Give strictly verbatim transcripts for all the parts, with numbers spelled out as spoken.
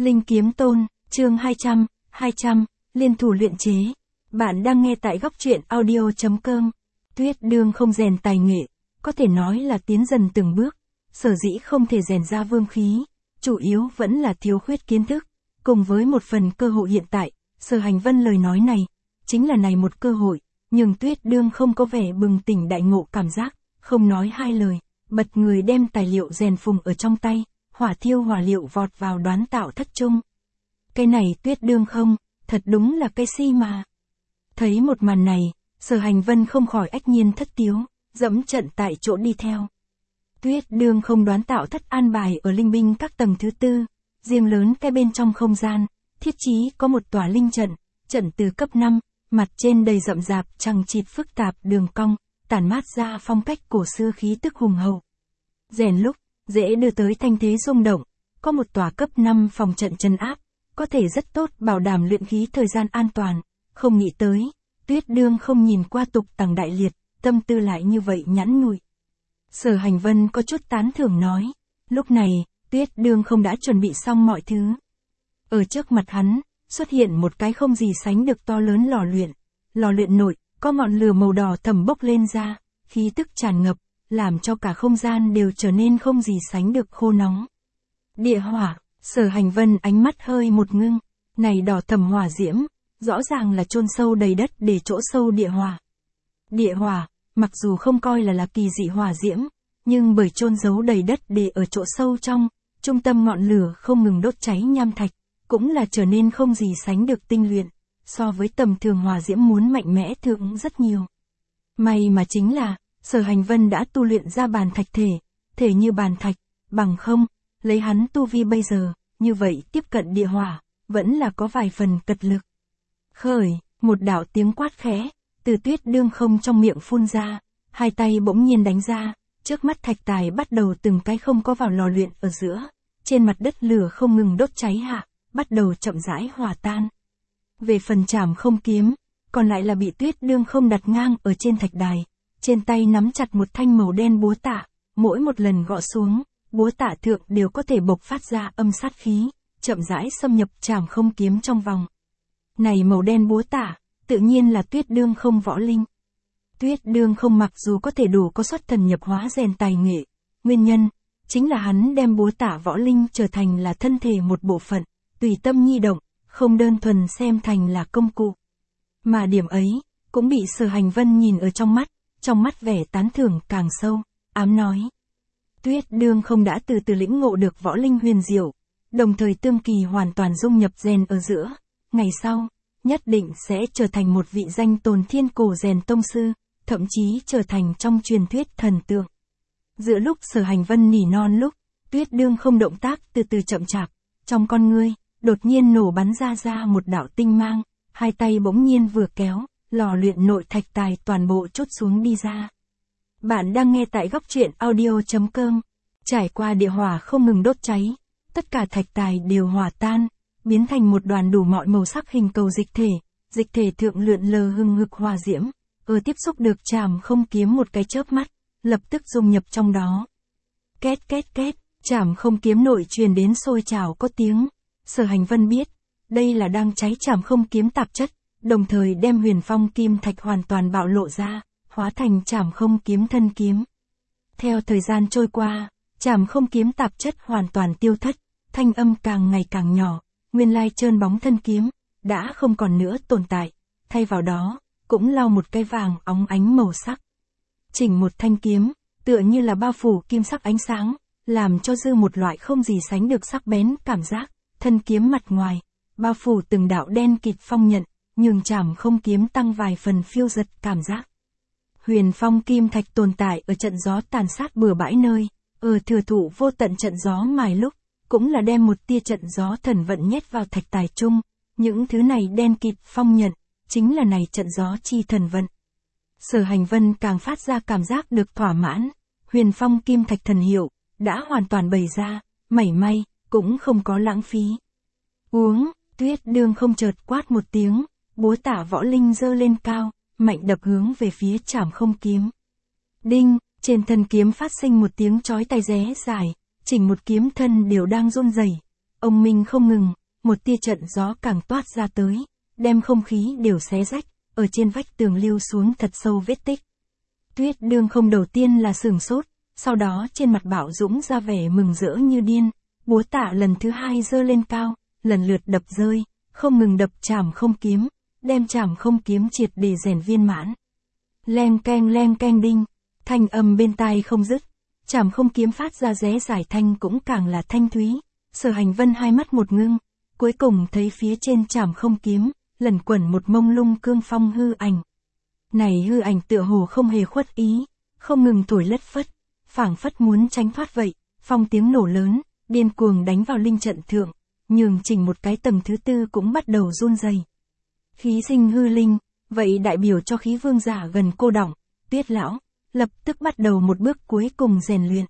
Linh Kiếm Tôn, chương hai trăm, hai trăm, liên thủ luyện chế. Bạn đang nghe tại góc truyện audio chấm com. Tuyết Đương không rèn tài nghệ, có thể nói là tiến dần từng bước, sở dĩ không thể rèn ra vương khí, chủ yếu vẫn là thiếu khuyết kiến thức, cùng với một phần cơ hội hiện tại, Sở Hành Vân lời nói này, chính là này một cơ hội, nhưng Tuyết Đương không có vẻ bừng tỉnh đại ngộ cảm giác, không nói hai lời, bật người đem tài liệu rèn phùng ở trong tay, hỏa thiêu hỏa liệu vọt vào đoán tạo thất trung. Cái này Tuyết Đương không, thật đúng là cái si mà. Thấy một màn này, Sở Hành Vân không khỏi ách nhiên thất tiếu, dẫm trận tại chỗ đi theo. Tuyết Đương không đoán tạo thất an bài ở linh binh các tầng thứ tư, riêng lớn cái bên trong không gian, thiết chí có một tòa linh trận, trận từ cấp năm, mặt trên đầy rậm rạp chằng chịt phức tạp đường cong, tản mát ra phong cách cổ xưa khí tức hùng hậu. Rèn lúc, dễ đưa tới thanh thế rung động, có một tòa cấp năm phòng trận trấn áp, có thể rất tốt bảo đảm luyện khí thời gian an toàn, không nghĩ tới, Tuyết Đương không nhìn qua tục tằng đại liệt, tâm tư lại như vậy nhẵn nhụi. Sở Hành Vân có chút tán thưởng nói, lúc này, Tuyết Đương không đã chuẩn bị xong mọi thứ. Ở trước mặt hắn, xuất hiện một cái không gì sánh được to lớn lò luyện, lò luyện nội, có ngọn lửa màu đỏ thẫm bốc lên ra, khí tức tràn ngập, làm cho cả không gian đều trở nên không gì sánh được khô nóng. Địa hỏa, Sở Hành Vân ánh mắt hơi một ngưng, này đỏ thẫm hỏa diễm, rõ ràng là chôn sâu đầy đất để chỗ sâu địa hỏa. Địa hỏa, mặc dù không coi là là kỳ dị hỏa diễm, nhưng bởi chôn giấu đầy đất để ở chỗ sâu trong, trung tâm ngọn lửa không ngừng đốt cháy nham thạch, cũng là trở nên không gì sánh được tinh luyện, so với tầm thường hỏa diễm muốn mạnh mẽ thượng rất nhiều. May mà chính là, Sở Hành Vân đã tu luyện ra bàn thạch thể, thể như bàn thạch, bằng không, lấy hắn tu vi bây giờ, như vậy tiếp cận địa hỏa, vẫn là có vài phần cật lực. Khởi, một đạo tiếng quát khẽ, từ Tuyết Đương không trong miệng phun ra, hai tay bỗng nhiên đánh ra, trước mắt thạch tài bắt đầu từng cái không có vào lò luyện ở giữa, trên mặt đất lửa không ngừng đốt cháy hạ, bắt đầu chậm rãi hòa tan. Về phần trảm không kiếm, còn lại là bị Tuyết Đương không đặt ngang ở trên thạch đài, trên tay nắm chặt một thanh màu đen búa tạ, mỗi một lần gõ xuống, búa tạ thượng đều có thể bộc phát ra âm sát khí, chậm rãi xâm nhập trảm không kiếm trong vòng. Này màu đen búa tạ, tự nhiên là Tuyết Đương không võ linh. Tuyết Đương không mặc dù có thể đủ có xuất thần nhập hóa rèn tài nghệ, nguyên nhân, chính là hắn đem búa tạ võ linh trở thành là thân thể một bộ phận, tùy tâm nhi động, không đơn thuần xem thành là công cụ. Mà điểm ấy, cũng bị Sở Hành Vân nhìn ở trong mắt, trong mắt vẻ tán thưởng càng sâu, ám nói. Tuyết Đương không đã từ từ lĩnh ngộ được võ linh huyền diệu, đồng thời tương kỳ hoàn toàn dung nhập rèn ở giữa, ngày sau, nhất định sẽ trở thành một vị danh tồn thiên cổ rèn tông sư, thậm chí trở thành trong truyền thuyết thần tượng. Giữa lúc Sở Hành Vân nỉ non lúc, Tuyết Đương không động tác từ từ chậm chạp, trong con ngươi, đột nhiên nổ bắn ra ra một đạo tinh mang, hai tay bỗng nhiên vừa kéo, lò luyện nội thạch tài toàn bộ chốt xuống đi ra. Bạn đang nghe tại góc truyện audio chấm com, trải qua địa hỏa không ngừng đốt cháy, tất cả thạch tài đều hòa tan, biến thành một đoàn đủ mọi màu sắc hình cầu dịch thể, dịch thể thượng lượn lờ hừng hực hỏa diễm, ở tiếp xúc được trảm không kiếm một cái chớp mắt, lập tức dung nhập trong đó. Két két két, trảm không kiếm nội truyền đến sôi trào có tiếng, Sở Hành Vân biết, đây là đang cháy trảm không kiếm tạp chất, đồng thời đem huyền phong kim thạch hoàn toàn bạo lộ ra, hóa thành trảm không kiếm thân kiếm. Theo thời gian trôi qua, trảm không kiếm tạp chất hoàn toàn tiêu thất, thanh âm càng ngày càng nhỏ, nguyên lai trơn bóng thân kiếm, đã không còn nữa tồn tại, thay vào đó, cũng lau một cái vàng óng ánh màu sắc. Chỉnh một thanh kiếm, tựa như là bao phủ kim sắc ánh sáng, làm cho dư một loại không gì sánh được sắc bén cảm giác, thân kiếm mặt ngoài, bao phủ từng đạo đen kịt phong nhận, nhường trảm không kiếm tăng vài phần phiêu giật cảm giác. Huyền phong kim thạch tồn tại ở trận gió tàn sát bừa bãi nơi, ở thừa thụ vô tận trận gió mài lúc, cũng là đem một tia trận gió thần vận nhét vào thạch tài chung, những thứ này đen kịt phong nhận, chính là này trận gió chi thần vận. Sở Hành Vân càng phát ra cảm giác được thỏa mãn, huyền phong kim thạch thần hiệu, đã hoàn toàn bày ra, mảy may, cũng không có lãng phí. Uống, Tuyết Đương không chợt quát một tiếng, búa tạ võ linh giơ lên cao, mạnh đập hướng về phía trảm không kiếm. Đinh, trên thân kiếm phát sinh một tiếng chói tai ré dài, chỉnh một kiếm thân đều đang run rẩy, ông minh không ngừng, một tia trận gió càng toát ra tới, đem không khí đều xé rách, ở trên vách tường lưu xuống thật sâu vết tích. Tuyết Đương không đầu tiên là sửng sốt, sau đó trên mặt Bảo Dũng ra vẻ mừng rỡ như điên, búa tạ lần thứ hai giơ lên cao, lần lượt đập rơi, không ngừng đập chảm không kiếm, đem chảm không kiếm triệt để rèn viên mãn. Leng keng leng keng đinh, thanh âm bên tai không dứt, chảm không kiếm phát ra ré giải thanh cũng càng là thanh thúy. Sở Hành Vân hai mắt một ngưng, cuối cùng thấy phía trên chảm không kiếm, lẩn quẩn một mông lung cương phong hư ảnh. Này hư ảnh tựa hồ không hề khuất ý, không ngừng thổi lất phất, phảng phất muốn tránh thoát vậy, phong tiếng nổ lớn, điên cuồng đánh vào linh trận thượng, nhường chỉnh một cái tầng thứ tư cũng bắt đầu run rẩy. Khí sinh hư linh, vậy đại biểu cho khí vương giả gần cô đọng, Tuyết lão lập tức bắt đầu một bước cuối cùng rèn luyện.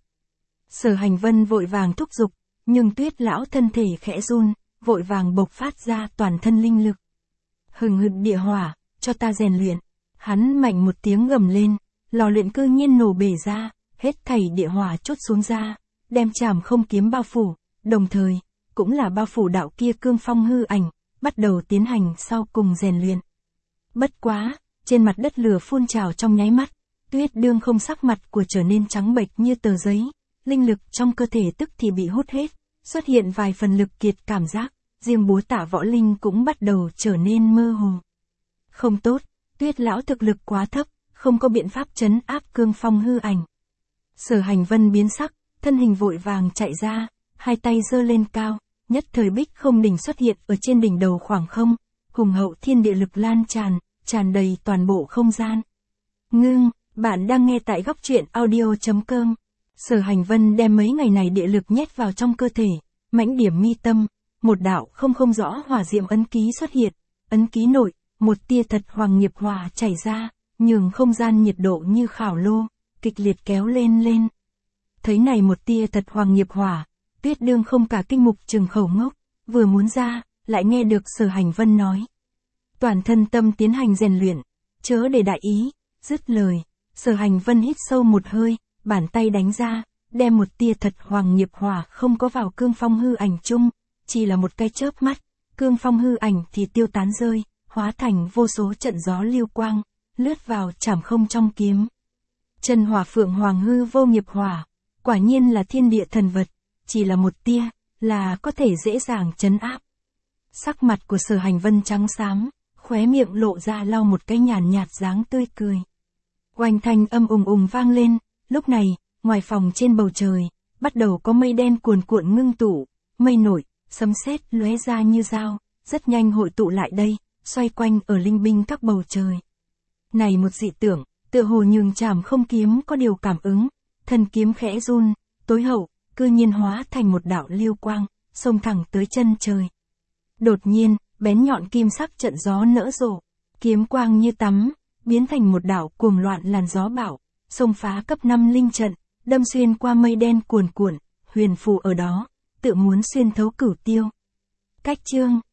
Sở Hành Vân vội vàng thúc giục, nhưng Tuyết lão thân thể khẽ run, vội vàng bộc phát ra toàn thân linh lực. Hừng hực địa hỏa, cho ta rèn luyện. Hắn mạnh một tiếng gầm lên, lò luyện cư nhiên nổ bể ra, hết thảy địa hỏa chốt xuống ra, đem chảm không kiếm bao phủ, đồng thời, cũng là bao phủ đạo kia cương phong hư ảnh, bắt đầu tiến hành sau cùng rèn luyện. Bất quá, trên mặt đất lửa phun trào trong nháy mắt, Tuyết Đương không sắc mặt của trở nên trắng bệch như tờ giấy, linh lực trong cơ thể tức thì bị hút hết, xuất hiện vài phần lực kiệt cảm giác, riêng búa tạ võ linh cũng bắt đầu trở nên mơ hồ. Không tốt, Tuyết lão thực lực quá thấp, không có biện pháp trấn áp cương phong hư ảnh. Sở Hành Vân biến sắc, thân hình vội vàng chạy ra, hai tay giơ lên cao, nhất thời bích không đỉnh xuất hiện ở trên đỉnh đầu khoảng không, hùng hậu thiên địa lực lan tràn, tràn đầy toàn bộ không gian. Ngưng, bạn đang nghe tại góc truyện audio chấm com. Sở Hành Vân đem mấy ngày này địa lực nhét vào trong cơ thể, mãnh điểm mi tâm, một đạo không không rõ hỏa diệm ấn ký xuất hiện, ấn ký nội, một tia thật hoàng nghiệp hỏa chảy ra, nhường không gian nhiệt độ như khảo lô, kịch liệt kéo lên lên. Thấy này một tia thật hoàng nghiệp hỏa, Tuyết Đương không cả kinh mục trừng khẩu ngốc, vừa muốn ra, lại nghe được Sở Hành Vân nói. Toàn thân tâm tiến hành rèn luyện, chớ để đại ý, dứt lời, Sở Hành Vân hít sâu một hơi, bàn tay đánh ra, đem một tia thật hoàng nghiệp hỏa không có vào cương phong hư ảnh chung, chỉ là một cái chớp mắt, cương phong hư ảnh thì tiêu tán rơi, hóa thành vô số trận gió lưu quang, lướt vào chảm không trong kiếm. Chân hỏa phượng hoàng hư vô nghiệp hỏa, quả nhiên là thiên địa thần vật, chỉ là một tia, là có thể dễ dàng trấn áp. Sắc mặt của Sở Hành Vân trắng xám, khóe miệng lộ ra lau một cái nhàn nhạt dáng tươi cười. Oanh thanh âm ùng ùng vang lên, lúc này, ngoài phòng trên bầu trời, bắt đầu có mây đen cuồn cuộn ngưng tụ, mây nổi, sấm sét lóe ra như dao, rất nhanh hội tụ lại đây, xoay quanh ở linh binh các bầu trời. Này một dị tưởng, tựa hồ nhường chảm không kiếm có điều cảm ứng, thân kiếm khẽ run, tối hậu, cư nhiên hóa thành một đạo lưu quang, xông thẳng tới chân trời. Đột nhiên, bén nhọn kim sắc trận gió nở rộ, kiếm quang như tắm, biến thành một đạo cuồng loạn làn gió bão, xông phá cấp năm linh trận, đâm xuyên qua mây đen cuồn cuộn, huyền phù ở đó, tự muốn xuyên thấu cửu tiêu. Cách chương